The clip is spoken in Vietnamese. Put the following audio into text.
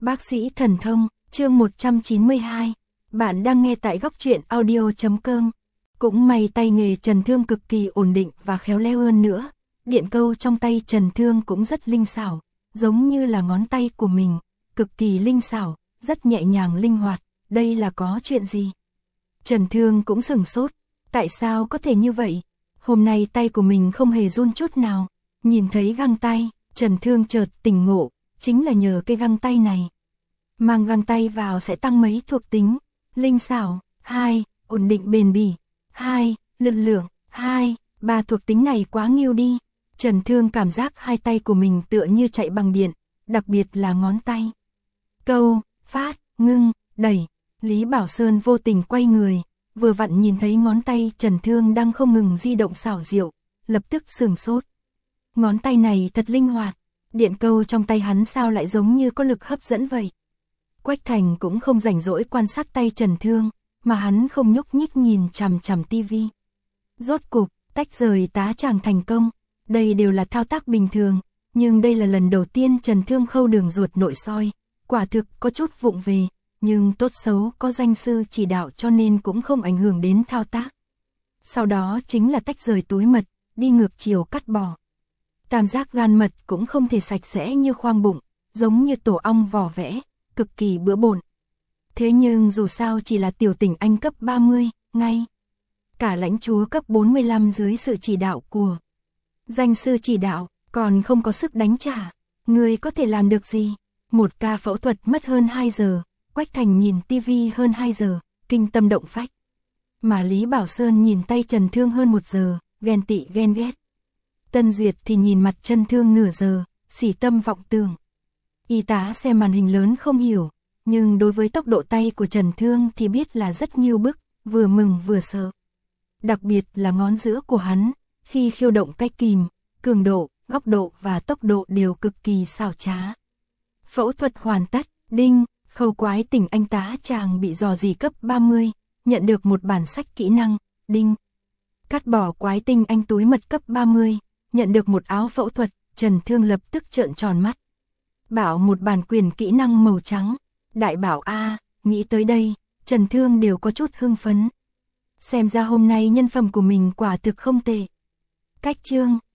Bác sĩ thần thông, chương 192. Bạn đang nghe tại góc truyện audio.com. Cũng may tay nghề Trần Thương cực kỳ ổn định và khéo léo hơn nữa. Điện câu trong tay Trần Thương cũng rất linh xảo, giống như là ngón tay của mình, cực kỳ linh xảo, rất nhẹ nhàng linh hoạt. Đây là có chuyện gì? Trần Thương cũng sửng sốt, tại sao có thể như vậy? Hôm nay tay của mình không hề run chút nào. Nhìn thấy găng tay, Trần Thương chợt tỉnh ngộ, chính là nhờ cái găng tay này. Mang găng tay vào sẽ tăng mấy thuộc tính: linh xảo 2, ổn định bền bỉ 2, lực lượng 2, 3 thuộc tính này quá nghiêu đi. Trần Thương cảm giác hai tay của mình tựa như chạy bằng điện, đặc biệt là ngón tay. Câu, phát, ngưng, đẩy. Lý Bảo Sơn vô tình quay người, vừa vặn nhìn thấy ngón tay Trần Thương đang không ngừng di động xảo diệu, lập tức sửng sốt. Ngón tay này thật linh hoạt, điện câu trong tay hắn sao lại giống như có lực hấp dẫn vậy. Quách Thành cũng không rảnh rỗi quan sát tay Trần Thương, mà hắn không nhúc nhích nhìn chằm chằm tivi. Rốt cục, tách rời tá tràng thành công, đây đều là thao tác bình thường, nhưng đây là lần đầu tiên Trần Thương khâu đường ruột nội soi, quả thực có chút vụng về, nhưng tốt xấu có danh sư chỉ đạo cho nên cũng không ảnh hưởng đến thao tác. Sau đó chính là tách rời túi mật, đi ngược chiều cắt bỏ. Tam giác gan mật cũng không thể sạch sẽ như khoang bụng, giống như tổ ong vỏ vẽ, cực kỳ bừa bộn. Thế nhưng dù sao chỉ là tiểu tỉnh Anh cấp 30, ngay cả lãnh chúa cấp 45 dưới sự chỉ đạo của danh sư chỉ đạo, còn không có sức đánh trả. Người có thể làm được gì? Một ca phẫu thuật mất hơn 2 giờ, Quách Thành nhìn tivi hơn 2 giờ, kinh tâm động phách. Mà Lý Bảo Sơn nhìn tay Trần Thương hơn 1 giờ, ghen tị ghen ghét. Tân Duyệt thì nhìn mặt Trần Thương nửa giờ, xỉ tâm vọng tưởng. Y tá xem màn hình lớn không hiểu, nhưng đối với tốc độ tay của Trần Thương thì biết là rất nghiêu bức, vừa mừng vừa sợ. Đặc biệt là ngón giữa của hắn, khi khiêu động cách kìm, cường độ, góc độ và tốc độ đều cực kỳ xảo trá. Phẫu thuật hoàn tất, đinh, khâu quái tỉnh Anh tá chàng bị rò rỉ cấp 30, nhận được một bản sách kỹ năng, đinh. Cắt bỏ quái tinh anh túi mật cấp 30, nhận được một áo phẫu thuật, Trần Thương lập tức trợn tròn mắt. Bảo một bản quyền kỹ năng màu trắng, đại bảo A, nghĩ tới đây, Trần Thương đều có chút hưng phấn. Xem ra hôm nay nhân phẩm của mình quả thực không tệ. Cách chương